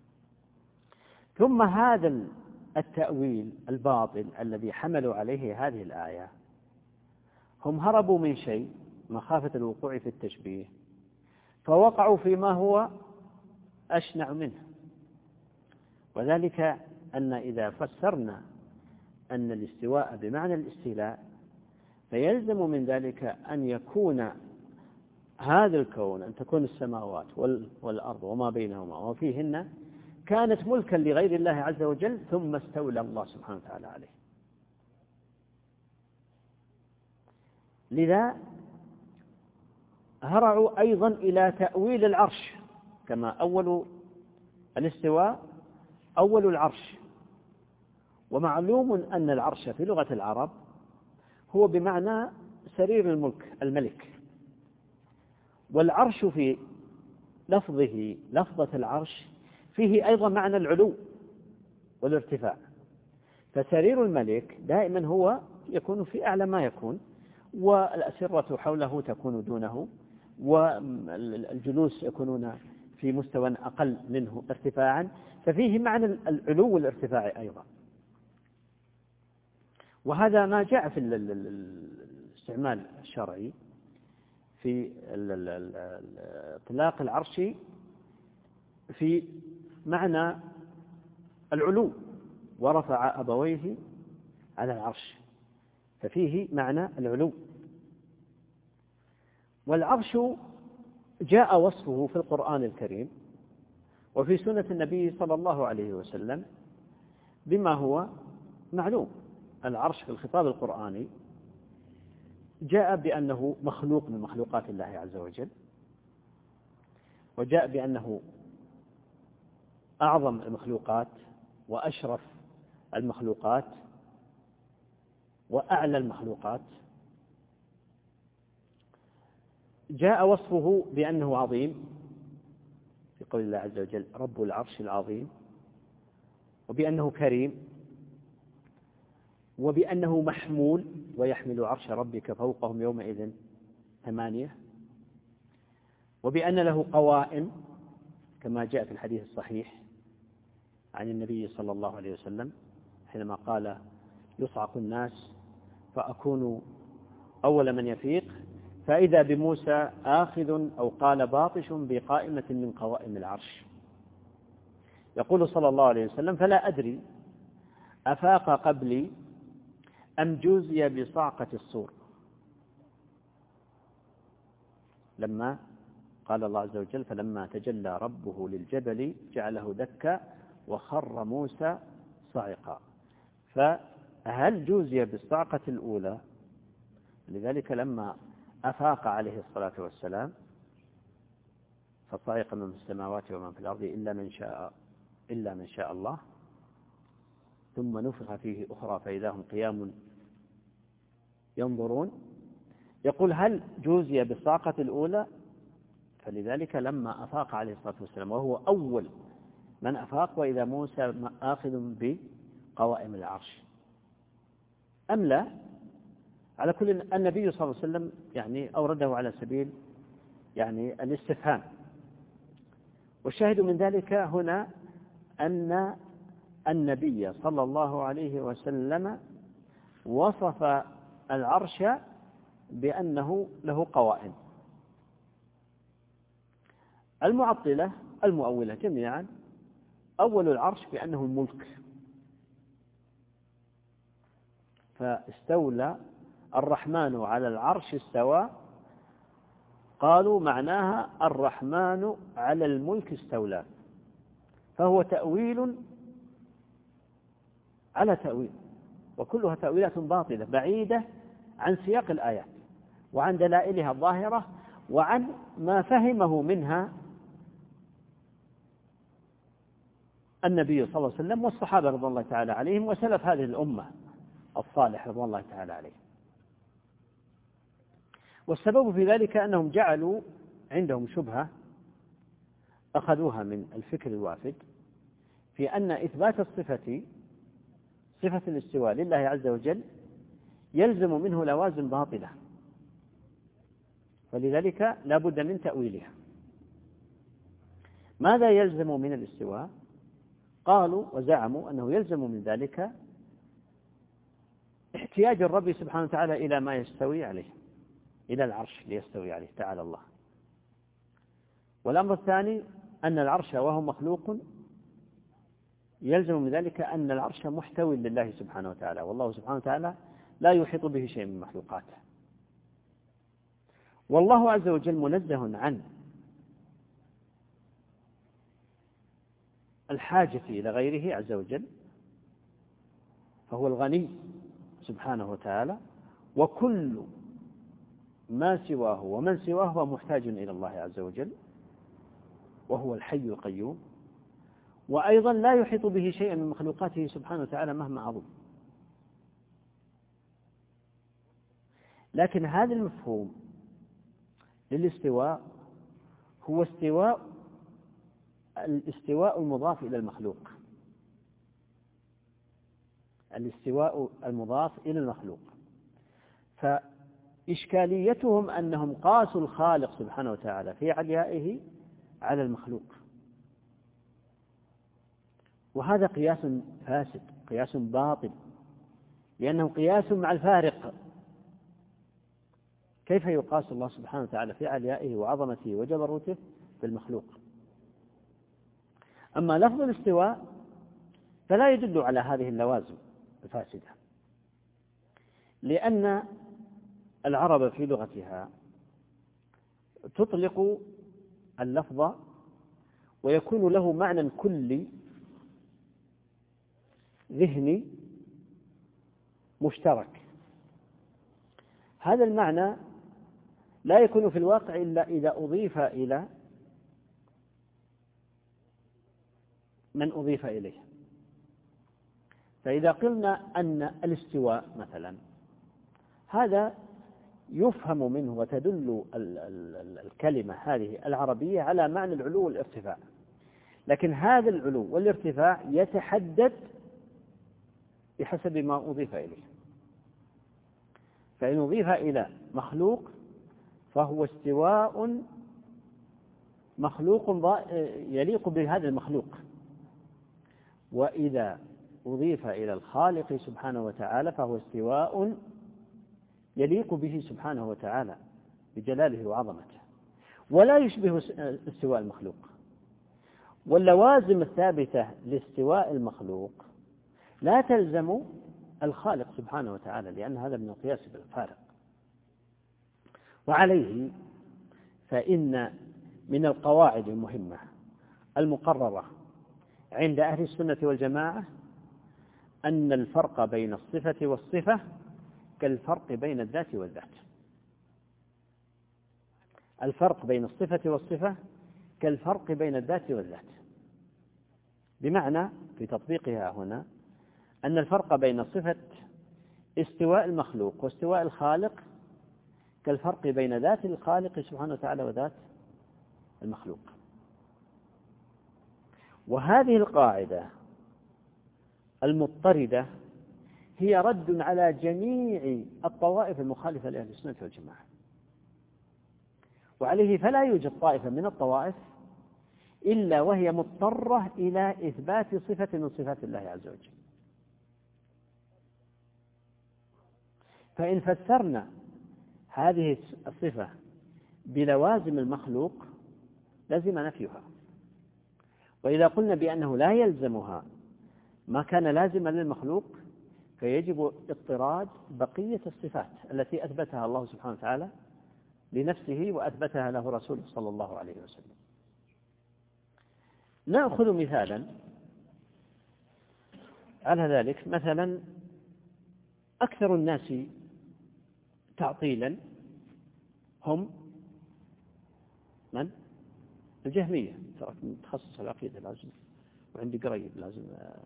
ثم هذا التأويل الباطل الذي حملوا عليه هذه الآية، هم هربوا من شيء مخافة الوقوع في التشبيه فوقعوا فيما هو أشنع منه، وذلك أن إذا فسرنا أن الاستواء بمعنى الاستيلاء فيلزم من ذلك أن يكون هذا الكون، أن تكون السماوات والأرض وما بينهما وفيهن كانت ملكا لغير الله عز وجل ثم استولى الله سبحانه وتعالى عليه. لذا هرعوا أيضا إلى تأويل العرش، كما أول الاستواء أول العرش، ومعلوم أن العرش في لغة العرب هو بمعنى سرير الملك الملك، والعرش في لفظه لفظة العرش فيه أيضا معنى العلو والارتفاع، فسرير الملك دائما هو يكون في أعلى ما يكون، والأسرة حوله تكون دونه، والجلوس يكونون في مستوى أقل منه ارتفاعا، ففيه معنى العلو والارتفاع أيضا. وهذا ما جاء في الاستعمال الشرعي في اطلاق العرش في معنى العلو، ورفع أبويه على العرش، ففيه معنى العلو. والعرش جاء وصفه في القرآن الكريم وفي سنة النبي صلى الله عليه وسلم بما هو معلوم. العرش في الخطاب القرآني جاء بأنه مخلوق من مخلوقات الله عز وجل، وجاء بأنه أعظم المخلوقات وأشرف المخلوقات وأعلى المخلوقات. جاء وصفه بأنه عظيم في قول الله عز وجل رب العرش العظيم، وبأنه كريم، وبأنه محمول ويحمل عرش ربك فوقهم يومئذ ثمانية، وبأن له قوائم كما جاء في الحديث الصحيح عن النبي صلى الله عليه وسلم حينما قال يصعق الناس فأكون أول من يفيق، فإذا بموسى آخذ أو قال باطش بقائمة من قوائم العرش. يقول صلى الله عليه وسلم فلا أدري أفاق قبلي أم جوزي بصعقة الصور، لما قال الله عز وجل فلما تجلى ربه للجبل جعله دكا وخر موسى صعقا، فهل جوزي بالصعقة الأولى؟ لذلك لما أفاق عليه الصلاة والسلام فصعق من في السماوات ومن في الأرض إلا من شاء إلا من شاء الله، ثم نفخ فيه أخرى فإذا هم قيام ينظرون. يقول هل جوزي بالصاقة الأولى؟ فلذلك لما أفاق عليه الصلاة والسلام وهو أول من أفاق وإذا موسى آخذ قوائم العرش أم لا؟ على كل النبي صلى الله عليه وسلم يعني أورده على سبيل يعني الاستفهام. والشاهد من ذلك هنا أن النبي صلى الله عليه وسلم وصف العرش بأنه له قوائم. المعطلة المؤولة جميعا أول العرش بأنه الملك، فاستولى الرحمن على العرش استوى، قالوا معناها الرحمن على الملك استولى، فهو تأويل على تأويل، وكلها تأويلات باطلة بعيدة عن سياق الآيات وعن دلائلها الظاهرة وعن ما فهمه منها النبي صلى الله عليه وسلم والصحابة رضي الله تعالى عليهم وسلف هذه الأمة الصالح رضي الله تعالى عليهم. والسبب في ذلك أنهم جعلوا عندهم شبهة أخذوها من الفكر الوافد في أن إثبات الصفة صفة الاستواء لله عز وجل يلزم منه لوازم باطلة، ولذلك لا بد من تأويلها. ماذا يلزم من الاستواء؟ قالوا وزعموا أنه يلزم من ذلك احتياج الرب سبحانه وتعالى إلى ما يستوي عليه، إلى العرش ليستوي عليه تعالى الله. والأمر الثاني أن العرش وهو مخلوق يلزم من ذلك أن العرش محتوي لله سبحانه وتعالى، والله سبحانه وتعالى لا يحيط به شيء من مخلوقاته. والله عز وجل منزه عن الحاجة إلى غيره عز وجل، فهو الغني سبحانه وتعالى، وكل ما سواه ومن سواه هو محتاج إلى الله عز وجل، وهو الحي القيوم، وأيضا لا يحيط به شيء من مخلوقاته سبحانه وتعالى مهما عظم. لكن هذا المفهوم للاستواء هو استواء الاستواء المضاف إلى المخلوق، الاستواء المضاف إلى المخلوق. فإشكاليتهم أنهم قاسوا الخالق سبحانه وتعالى في عليائه على المخلوق، وهذا قياس فاسد، قياس باطل، لأنه قياس مع الفارق. كيف يقاس الله سبحانه وتعالى في عليائه وعظمته وجبروته بالمخلوق؟ أما لفظ الاستواء فلا يدل على هذه اللوازم الفاسدة، لأن العرب في لغتها تطلق اللفظ ويكون له معنى كلي ذهني مشترك. هذا المعنى لا يكون في الواقع إلا إذا أضيف إلى من أضيف إليه. فإذا قلنا أن الاستواء مثلا هذا يفهم منه وتدل الكلمة هذه العربية على معنى العلو والارتفاع، لكن هذا العلو والارتفاع يتحدد بحسب ما أضيف إليه. فإن أضيف إلى مخلوق فهو استواء مخلوق يليق بهذا المخلوق، وإذا أضيف إلى الخالق سبحانه وتعالى فهو استواء يليق به سبحانه وتعالى بجلاله وعظمته، ولا يشبه استواء المخلوق. واللوازم الثابتة لاستواء المخلوق لا تلزم الخالق سبحانه وتعالى، لأن هذا من القياس بالفارق. وعليه فإن من القواعد المهمة المقررة عند أهل السنة والجماعة أن الفرق بين الصفة والصفة كالفرق بين الذات والذات. الفرق بين الصفة والصفة كالفرق بين الذات والذات، بمعنى في تطبيقها هنا أن الفرق بين صفة استواء المخلوق واستواء الخالق كالفرق بين ذات الخالق سبحانه وتعالى وذات المخلوق. وهذه القاعدة المضطردة هي رد على جميع الطوائف المخالفة لأهل السنة والجماعة، وعليه فلا يوجد طائفة من الطوائف إلا وهي مضطرة إلى إثبات صفة من صفات الله عز وجل. فإن فسرنا هذه الصفة بلوازم المخلوق لازم نفيها، وإذا قلنا بأنه لا يلزمها ما كان لازما للمخلوق فيجب اضطراد بقية الصفات التي أثبتها الله سبحانه وتعالى لنفسه وأثبتها له رسوله صلى الله عليه وسلم. نأخذ مثالا على ذلك. مثلا أكثر الناس تعطيلا هم من؟ الجهمية. ترى متخصص العقيدة لازم، وعندي قريب لازم.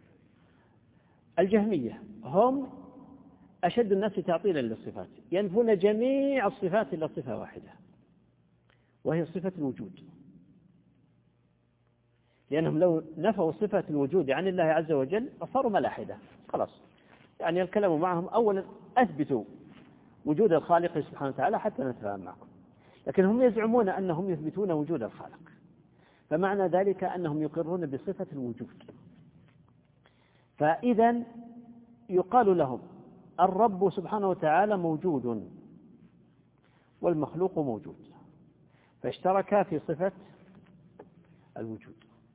الجهمية هم أشد الناس تعطيلا للصفات، ينفون جميع الصفات إلا صفة واحدة وهي صفة الوجود، لأنهم لو نفوا صفة الوجود عن الله عز وجل فصاروا ملاحدة خلاص. يعني الكلام معهم أولا أثبتوا وجود الخالق سبحانه وتعالى حتى نتفاهم معكم، لكن هم يزعمون أنهم يثبتون وجود الخالق، فمعنى ذلك أنهم يقرون بصفة الوجود. فإذا يقال لهم الرب سبحانه وتعالى موجود والمخلوق موجود، فاشتركا في صفة الوجود.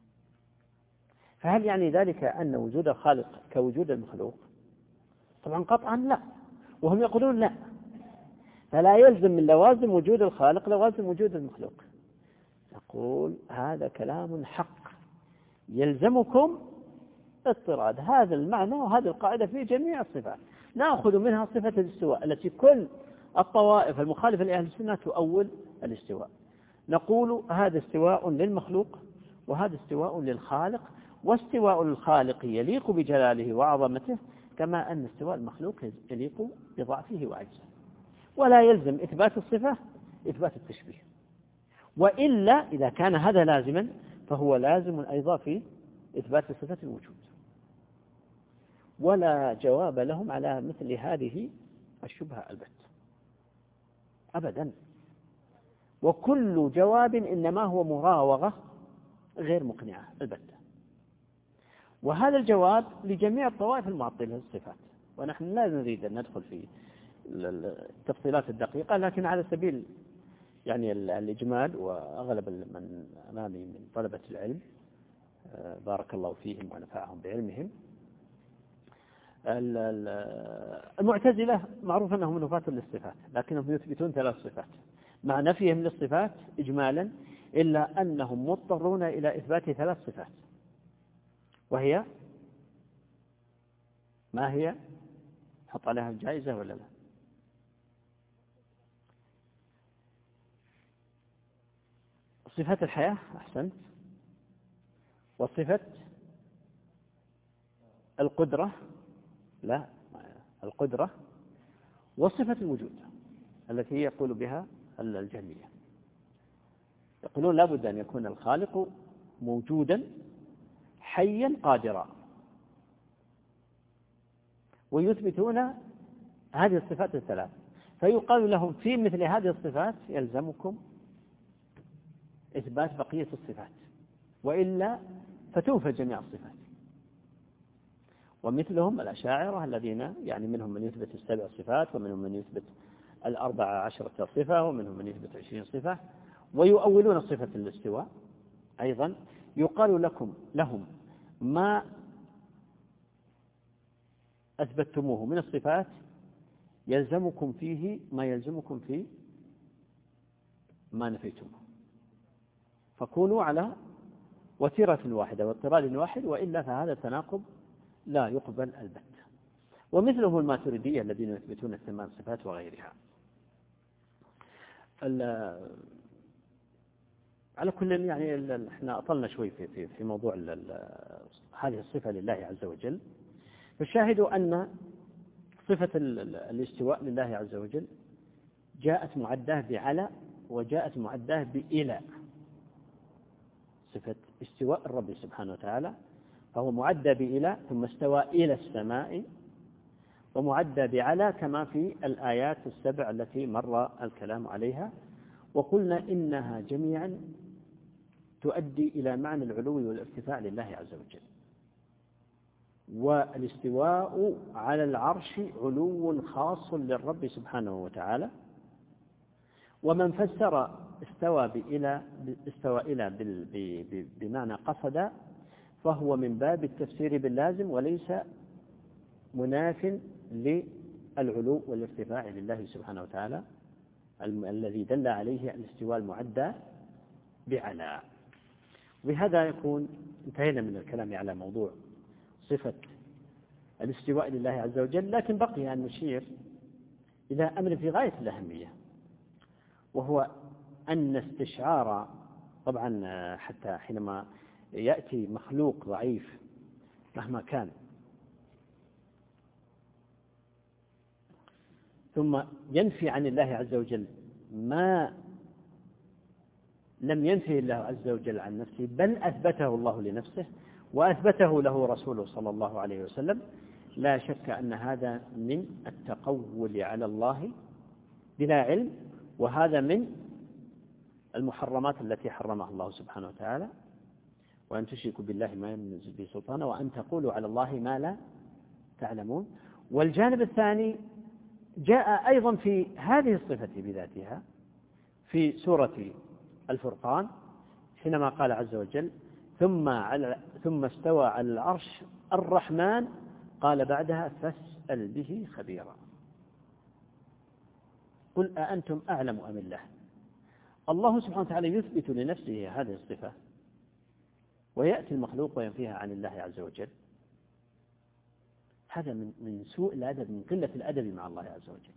فهل يعني ذلك أن وجود الخالق كوجود المخلوق؟ طبعا قطعا لا، وهم يقولون لا، فلا يلزم من لوازم وجود الخالق لوازم وجود المخلوق. نقول هذا كلام حق، يلزمكم اضطراد هذا المعنى وهذه القاعدة في جميع الصفات. نأخذ منها صفة الاستواء التي كل الطوائف المخالفة لأهل السنة تؤول الاستواء، نقول هذا استواء للمخلوق وهذا استواء للخالق، واستواء الخالق يليق بجلاله وعظمته كما أن استواء المخلوق يليق بضعفه وعجزه، ولا يلزم إثبات الصفة إثبات التشبيه، وإلا إذا كان هذا لازما فهو لازم أيضا في إثبات صفة الوجود. ولا جواب لهم على مثل هذه الشبهة البت أبدا، وكل جواب إنما هو مراوغة غير مقنعة البتة، وهذا الجواب لجميع الطوائف المعطلة للصفات. ونحن لا نريد أن ندخل في التفصيلات الدقيقة، لكن على سبيل يعني الإجمال، وأغلب من أمامي من طلبة العلم بارك الله فيهم ونفعهم بعلمهم، المعتزلة معروف أنهم نفاة للصفات، لكنهم يثبتون ثلاث صفات مع نفيهم للصفات إجمالا، إلا أنهم مضطرون إلى إثبات ثلاث صفات، وهي ما هي؟ حط عليها الجائزة ولا لا؟ صفة الحياة أحسنت، وصفة القدرة لا القدرة، وصفة الوجود التي يقول بها الجهمية. يقولون لابد أن يكون الخالق موجودا حيا قادرا، ويثبتون هذه الصفات الثلاث، فيقال لهم في مثل هذه الصفات يلزمكم إثبات بقية الصفات، وإلا فتوفى جميع الصفات. ومثلهم الأشاعرة الذين يعني منهم من يثبت السبع صفات، ومنهم من يثبت الأربع عشرة صفة، ومنهم من يثبت عشرين صفة، ويؤولون صفة الاستواء أيضا. يقال لكم لهم ما أثبتموه من الصفات يلزمكم فيه ما يلزمكم في ما نفيتموه، فكونوا على وتيرة واحدة واضطراد واحد، وإلا فهذا تناقض لا يقبل البتة. ومثله الماتريدية الذين يثبتون الثمان صفات وغيرها. على كل يعني احنا أطلنا شوي في في في موضوع هذه الصفة لله عز وجل. فالشاهد أن صفة الاستواء لله عز وجل جاءت معداه بعلى وجاءت معداه بإلى. صفة استواء الرب سبحانه وتعالى فهو معدى بإلى ثم استوى إلى السماء، ومعدى بعلى كما في الآيات السبع التي مر الكلام عليها. وقلنا إنها جميعا تؤدي إلى معنى العلو والارتفاع لله عز وجل. والاستواء على العرش علو خاص للرب سبحانه وتعالى، ومن فسر استوى بإلى استوى إلى بمعنى قصد فهو من باب التفسير باللازم وليس مناف للعلو والارتفاع لله سبحانه وتعالى الذي دل عليه الاستواء المعدى بعلى. وبهذا يكون انتهينا من الكلام على موضوع صفة الاستواء لله عز وجل، لكن بقي أن نشير إلى أمر في غاية الأهمية، وهو أن استشعار، طبعا حتى حينما يأتي مخلوق ضعيف مهما كان ثم ينفي عن الله عز وجل ما لم ينفي الله عز وجل عن نفسه، بل أثبته الله لنفسه وأثبته له رسوله صلى الله عليه وسلم، لا شك أن هذا من التقول على الله بلا علم، وهذا من المحرمات التي حرمها الله سبحانه وتعالى، وأن تشركوا بالله ما ينزل به سلطانه وأن تقولوا على الله ما لا تعلمون. والجانب الثاني جاء أيضا في هذه الصفة بذاتها في سورة الفرقان حينما قال عز وجل ثم, على ثم استوى على العرش الرحمن قال بعدها فاسأل به خبيرا. قل أأنتم أعلم أم الله. الله سبحانه وتعالى يثبت لنفسه هذه الصفة، ويأتي المخلوق وينفيها عن الله عز وجل. هذا من من سوء الأدب، من قلة الأدب مع الله عز وجل.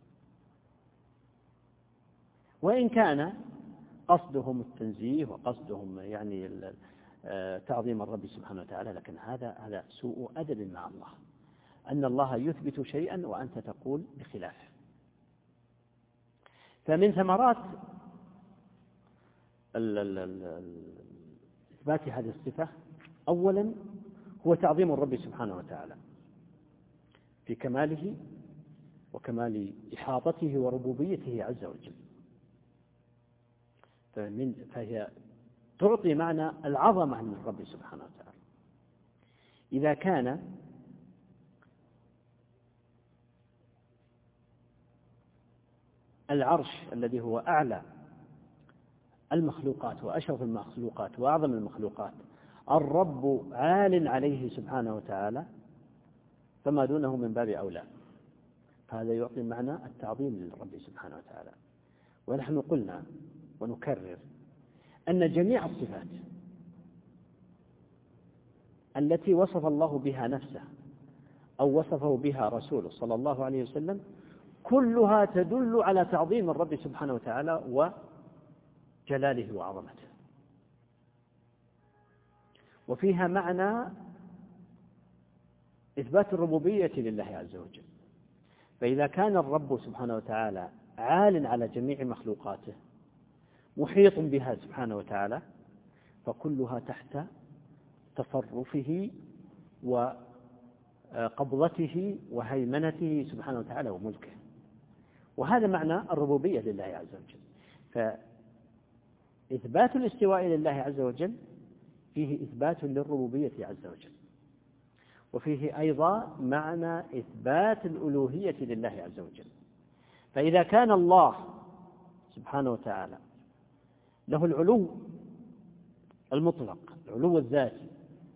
وإن كان قصدهم التنزيه وقصدهم يعني تعظيم الرب سبحانه وتعالى، لكن هذا هذا سوء أدب مع الله، أن الله يثبت شيئا وأنت تقول بخلافه. فمن ثمرات إثبات هذه الصفة أولا هو تعظيم الرب سبحانه وتعالى في كماله وكمال إحاطته وربوبيته عز وجل، فهي تعطي معنى العظمة من الرب سبحانه وتعالى. إذا كان العرش الذي هو أعلى المخلوقات وأشرف المخلوقات وأعظم المخلوقات الرب عال عليه سبحانه وتعالى، فما دونه من باب أولى. هذا يعطي معنى التعظيم للرب سبحانه وتعالى. ونحن قلنا ونكرر أن جميع الصفات التي وصف الله بها نفسه أو وصفه بها رسوله صلى الله عليه وسلم كلها تدل على تعظيم الرب سبحانه وتعالى وجلاله وعظمته، وفيها معنى إثبات الربوبية لله عز وجل. فإذا كان الرب سبحانه وتعالى عال على جميع مخلوقاته محيط بها سبحانه وتعالى، فكلها تحت تصرفه وقبضته وهيمنته سبحانه وتعالى وملكه، وهذا معنى الربوبية لله عز وجل. فإثبات الاستواء لله عز وجل فيه إثبات للربوبية عز وجل، وفيه أيضا معنى إثبات الألوهية لله عز وجل. فإذا كان الله سبحانه وتعالى له العلو المطلق، العلو الذاتي،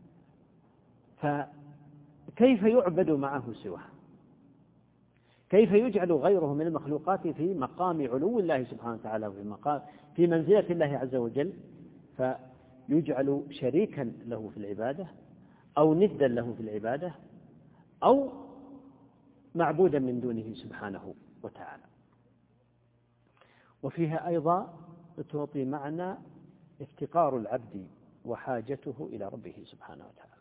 فكيف يعبد معه سواه؟ كيف يجعل غيره من المخلوقات في مقام علو الله سبحانه وتعالى وفي مقام في منزلة الله عز وجل، فيجعل شريكا له في العبادة أو ندا له في العبادة أو معبودا من دونه سبحانه وتعالى. وفيها أيضا تعطي معنى افتقار العبد وحاجته إلى ربه سبحانه وتعالى.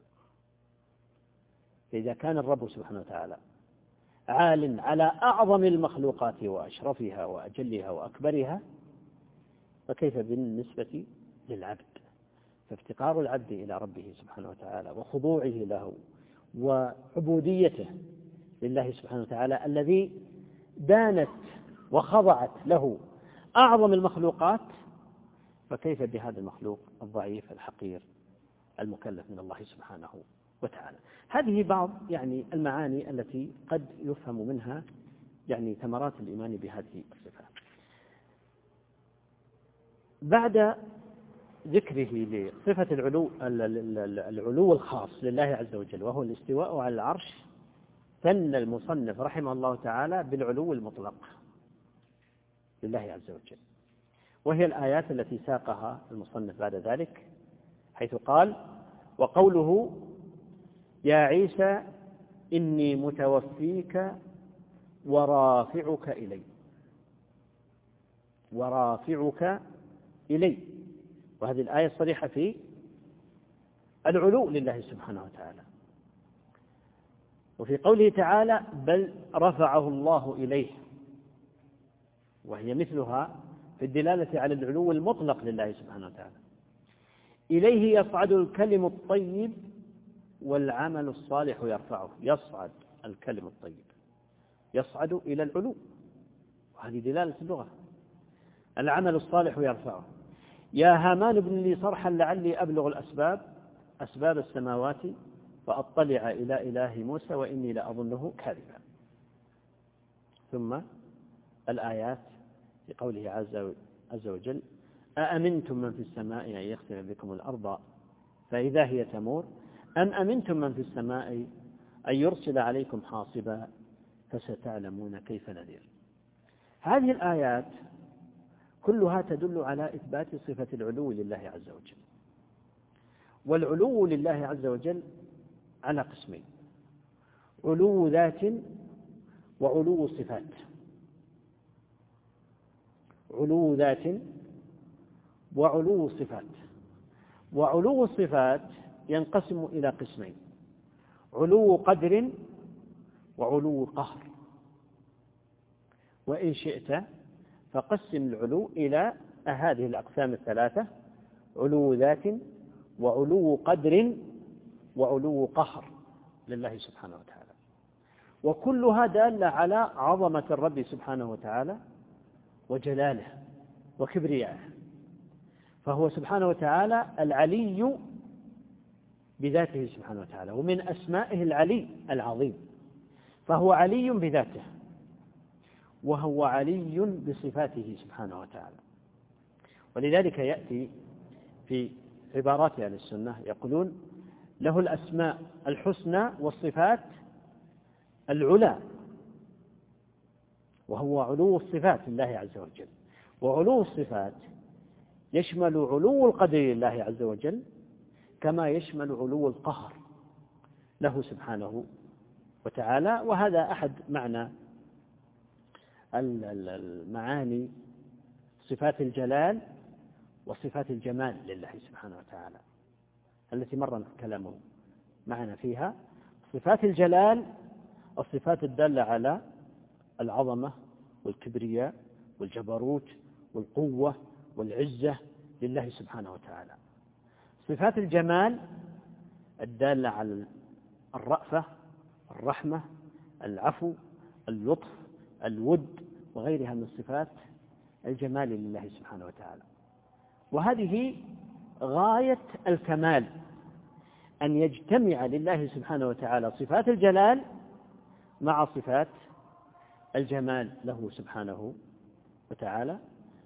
فإذا كان الرب سبحانه وتعالى عال على أعظم المخلوقات وأشرفها وأجلها وأكبرها، فكيف بالنسبة للعبد؟ فافتقار العبد إلى ربه سبحانه وتعالى وخضوعه له وعبوديته لله سبحانه وتعالى الذي دانت وخضعت له أعظم المخلوقات، فكيف بهذا المخلوق الضعيف الحقير المكلف من الله سبحانه وتعالى. هذه بعض يعني المعاني التي قد يفهم منها يعني ثمرات الإيمان بهذه الصفات. بعد ذكره لصفة العلو العلو الخاص لله عز وجل وهو الاستواء على العرش، ثنى المصنف رحمه الله تعالى بالعلو المطلق لله عز وجل، وهي الآيات التي ساقها المصنف بعد ذلك، حيث قال: وقوله يا عيسى إني متوفيك ورافعك إلي، ورافعك إلي، وهذه الآية الصريحة في العلو لله سبحانه وتعالى. وفي قوله تعالى: بل رفعه الله إليه، وهي مثلها في الدلالة على العلو المطلق لله سبحانه وتعالى. إليه يصعد الكلم الطيب والعمل الصالح يرفعه، يصعد الكلم الطيب، يصعد إلى العلو، وهذه دلالة اللغة. العمل الصالح يرفعه. يا هامان ابن لي صرحا لعلي أبلغ الأسباب أسباب السماوات فأطلع إلى إله موسى وإني لأظنه كاذبا. ثم الآيات في قوله عز وجل: أأمنتم من في السماء أن يخسف بكم الأرض فإذا هي تمور أم أمنتم من في السماء أن يرسل عليكم حاصبا فستعلمون كيف نذير. هذه الآيات كلها تدل على إثبات صفة العلو لله عز وجل. والعلو لله عز وجل على قسمين: علو ذات وعلو صفات. علو ذات وعلو صفات. وعلو الصفات ينقسم إلى قسمين: علو قدر وعلو قهر. وإن شئت فقسم العلو إلى هذه الأقسام الثلاثة: علو ذات وعلو قدر وعلو قهر لله سبحانه وتعالى، وكلها دالة على عظمة الرب سبحانه وتعالى وجلاله وكبريائه. فهو سبحانه وتعالى العلي بذاته سبحانه وتعالى، ومن أسمائه العلي العظيم، فهو علي بذاته وهو علي بصفاته سبحانه وتعالى. ولذلك يأتي في عبارات أهل السنة يقولون: له الأسماء الحسنى والصفات العلى، وهو علو الصفات لله عز وجل. وعلو الصفات يشمل علو القدر لله عز وجل كما يشمل علو القهر له سبحانه وتعالى. وهذا أحد معنى المعاني صفات الجلال وصفات الجمال لله سبحانه وتعالى التي مر الكلام معنا فيها. صفات الجلال الصفات الدالة على العظمة والكبرياء والجبروت والقوة والعزة لله سبحانه وتعالى. صفات الجمال الدالة على الرأفة، الرحمة، العفو، اللطف، الود، وغيرها من صفات الجمال لله سبحانه وتعالى. وهذه غاية الكمال، أن يجتمع لله سبحانه وتعالى صفات الجلال مع صفات الجمال له سبحانه وتعالى.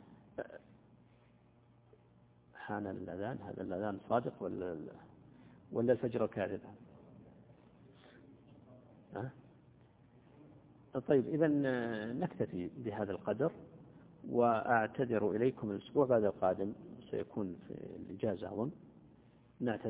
حان الأذان، هذا الأذان صادق ولا ولا الفجر كاذب؟ أه؟ طيب، إذن نكتفي بهذا القدر، وأعتذر إليكم الأسبوع بعد القادم، سيكون في الإجازة أظن. نعتذر.